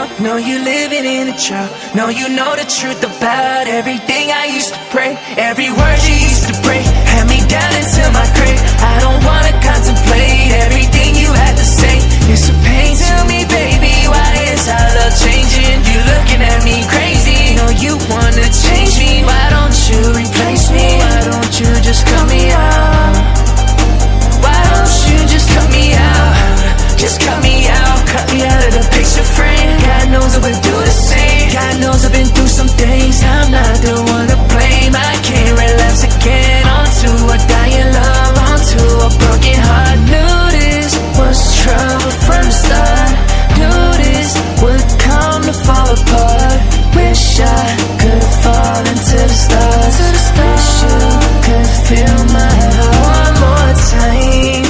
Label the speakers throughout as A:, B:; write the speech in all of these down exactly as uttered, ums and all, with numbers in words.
A: out. Know you living in a drought. Know you know the truth about everything I used to pray. Every word you used to pray had me down into my grave. I don't wanna contemplate everything you had to say. It's a pain. Tell me, baby, why is our love changing? You looking at me crazy. Know you wanna change me. Why don't you replace me? Why don't you just cut me out? Why don't you just cut me out? Just cut me out, cut me out of the picture frame. God knows I would do the same. God knows I've been through some things. I'm not the one to blame. I can't relapse again onto a dying love, onto a broken heart. Knew this was trouble from the start. Knew this would come to fall apart. Wish I could fall into the stars. Wish you could feel my heart one more time.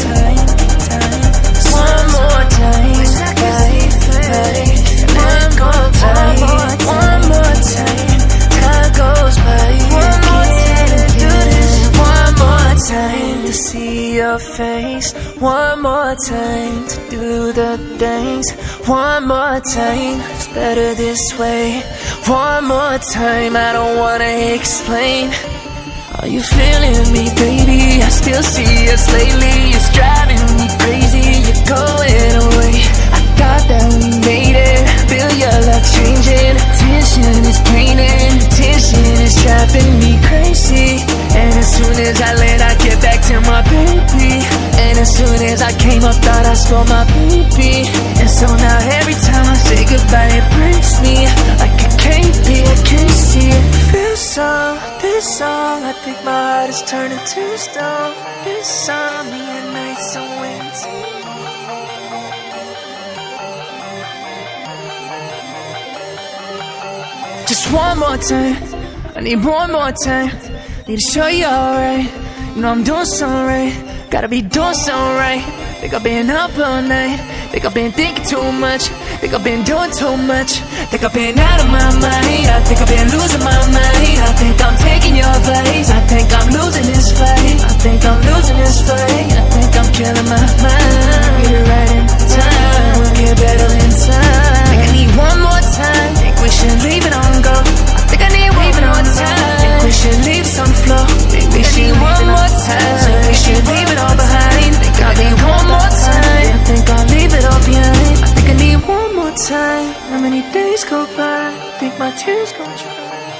A: One more time, hey, hey. One more time, one more time. Time goes by. One more time to do this. One more time to see your face. One more time to do the things. One more time, it's better this way. One more time, I don't wanna explain. Are you feeling me, baby? I still see us lately. It's driving me crazy. You're going away. I thought that we made it. Feel your love changing. Tension is draining. Tension is driving me crazy. And as soon as I land, I get back to my baby. And as soon as I came up, thought I saw my baby. And so now every time I say goodbye, it breaks me. Like it can't be, I can't see it. This song, this song, I think my heart is turning to stone. This song, me and nights so empty. Just one more time, I need one more time. Need to show you alright. You know I'm doing something right. Gotta be doing something right. Think I've been up all night. Think I've been thinking too much. Think I've been doing too much. Think I've been out of my mind. I think I've been losing my mind. I think I'm taking your place. I think I'm losing this fight. I think I'm losing this fight. I think I'm killing my mind. Get it right in time. We'll get better in time. Think I need one more time. Think we should leave it on go. I think I need one more time. Think we should leave some flow. Think we should one more time. Think we should leave it all behind. Think I need one more time. I think I'll leave it all behind. I think I need one more time. How many days go by? I think my tears gon' dry.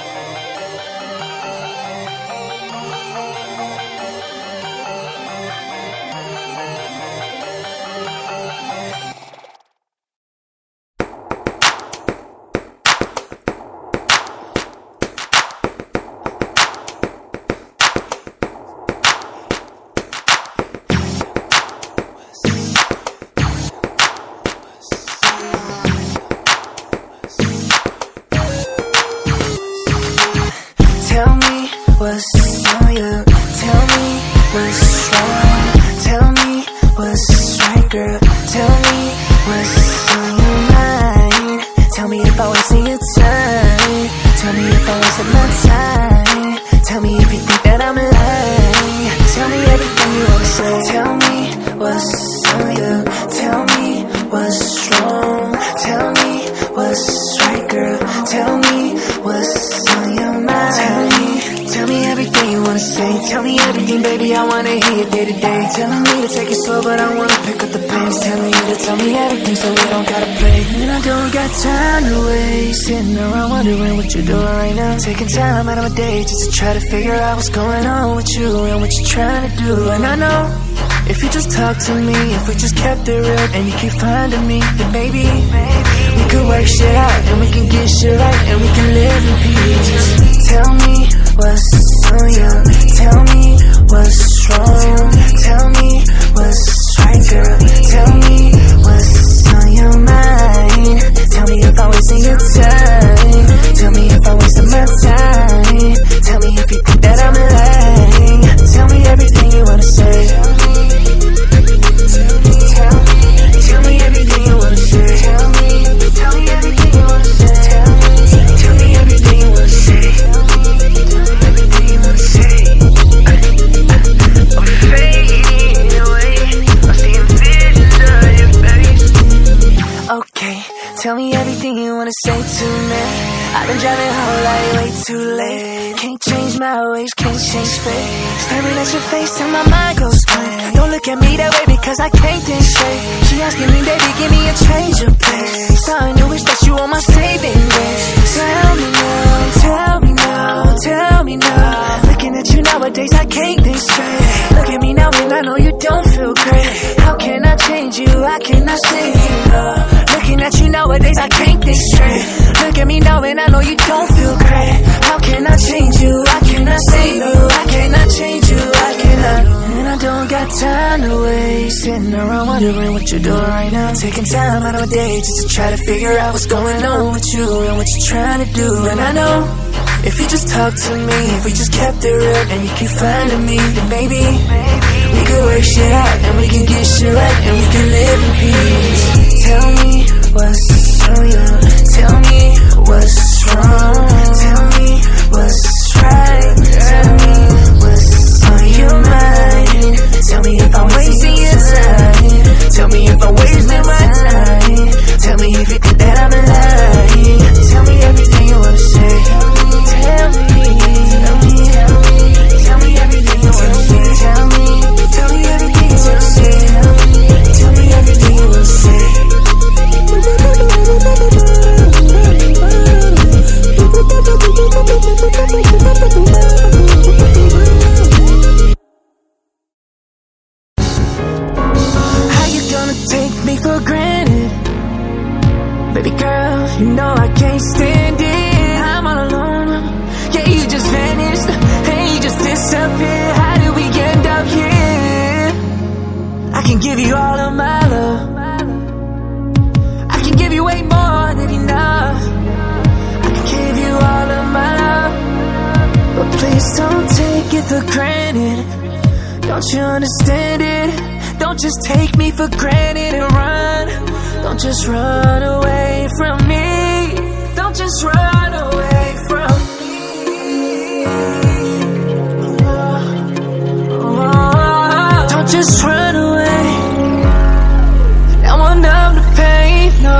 A: What's on you? Tell me what's wrong. Tell me what's right, girl. Tell me what's on your mind. Tell me if I wasted your time. Tell me if I wasted my time. Tell me if you think that I'm lying. Tell me everything you wanna say. Tell me what's on you. Tell me what's wrong. Tell me what's right, girl. Tell me what's on your mind. Tell me Tell me everything you wanna say. Tell me everything, baby, I wanna hear you day to day. Telling me to take it slow, but I wanna pick up the pace. Telling you to tell me everything so we don't gotta play. And I don't got time to waste. Sitting around wondering what you're doing right now. Taking time out of my day just to try to figure out what's going on with you and what you're trying to do. And I know if you just talk to me, if we just kept it real and you keep finding me, then maybe, maybe we could work shit out and we can get shit right and we can live in peace. Tell me what's on you. Tell me what's wrong. Tell me what's right, girl. Tell me what's on your mind. Tell me if I wasted your time. Tell me if I wasted my time. Tell me if you think that I'm lying. Tell me everything you wanna say. Tell me, tell me everything you wanna say. Tell me, tell me everything you wanna say. Tell me, tell me everything. I've been driving home like way too late. Can't change my ways, can't change fate. Staring at your face and my mind goes blank. Don't look at me that way because I can't think straight. She asking me, baby, give me a change of pace. Starting to wish that you were my saving grace. Tell me now, tell me now, tell me now. Looking at you nowadays, I can't think straight. Look at me now and I know you don't feel great. How can I change you? I cannot save you, no. Looking at you nowadays, I can't think straight. Look at me now and I know you don't feel great. How can I change you? I cannot save you. I cannot change you. I cannot. And I don't got time to waste. Sitting around wondering what you're doing right now. Taking time out of my day just to try to figure out what's going on with you and what you're trying to do. And I know if you just talk to me, if we just kept it real and you keep finding me, then maybe we could work shit out and we can get shit right and we can live in peace. Tell me what's on your, tell me what's wrong, tell me what's right, tell me what's on your mind. Tell me if I'm wasting your time, tell me if I'm wasting my time, tell me if you think that I'm lying. Tell me everything you wanna say. Tell me, tell me, tell me, tell me everything you wanna say. Tell me, tell me everything you wanna say. Tell me everything you wanna say. How you gonna take me for granted? Baby girl, you know I can't stand it. I'm all alone. Yeah, you just vanished. Hey, you just disappeared. How did we end up here? I can give you all of my love. I can give you way more than enough. I can give you all of my love. But please don't take it for granted. Don't you understand it? Don't just take me for granted and run. Don't just run away from me. Don't just run away from me. Oh, don't just run away. Now I'm numb to pain. No.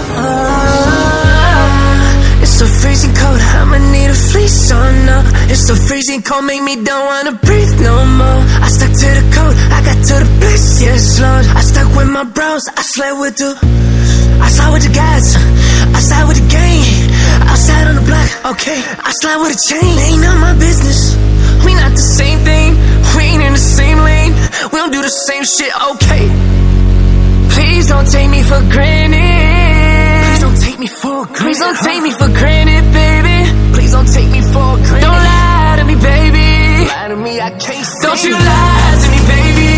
A: It's so freezing cold, I'ma need a fleece on no. It's so freezing cold, make me don't wanna breathe no more. I stuck to the code, I got to the bliss, yes Lord. I stuck with my bros, I slept with the, I slide with the guys, I slide with the gang. Outside on the block, okay, I slide with a chain. Ain't none of my business, we not the same thing. We ain't in the same lane, we don't do the same shit, okay. Please don't take me for granted. Please don't take me for granted. Please don't take me for granted, baby. Please don't take me for granted. Don't lie to me, baby. Lie to me, I can't stand. Don't you lie to me, baby.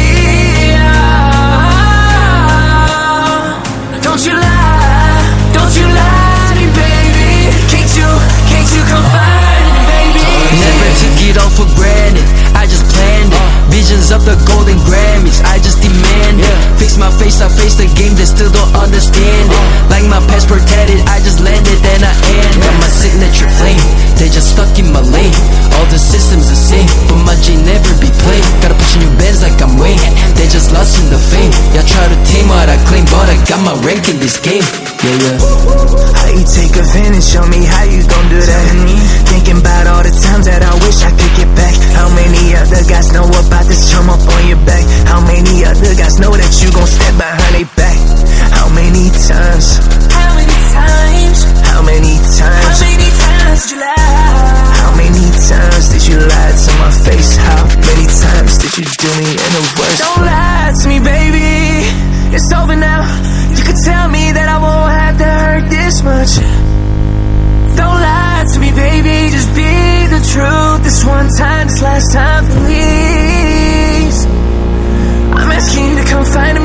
A: Oh, don't you lie. Don't you lie to me, baby. Can't you, can't you come find me, baby.
B: Never took it all for granted, I just planned it. Visions of the golden Grammys, I just demand it. Fix my face, I face the game, they still don't understand it. Like my passport tatted, I just landed and I end. Got my signature flame, they just stuck in my lane. All the systems the same, but my G never be played. Gotta push new bands like I'm Wayne, they just lost in the fame. Y'all try to tame what I claim, but I got my rank in this game. Yeah, yeah.
A: How you take advantage, show me how you gon' do that. Thinking about all the times that I wish I could get back. How many other guys know about this charm up on your back? How many other guys know that you gon' step behind their back? How many times? How many times? How many times? How many times did you lie? How many times did you lie to my face? How many times did you do me in the worst? Don't lie to me, baby. It's over now. You could tell me that I won't have to hurt this much. Don't lie to me, baby. Just be the truth. This one time, this last time, please. I'm asking you to come find me.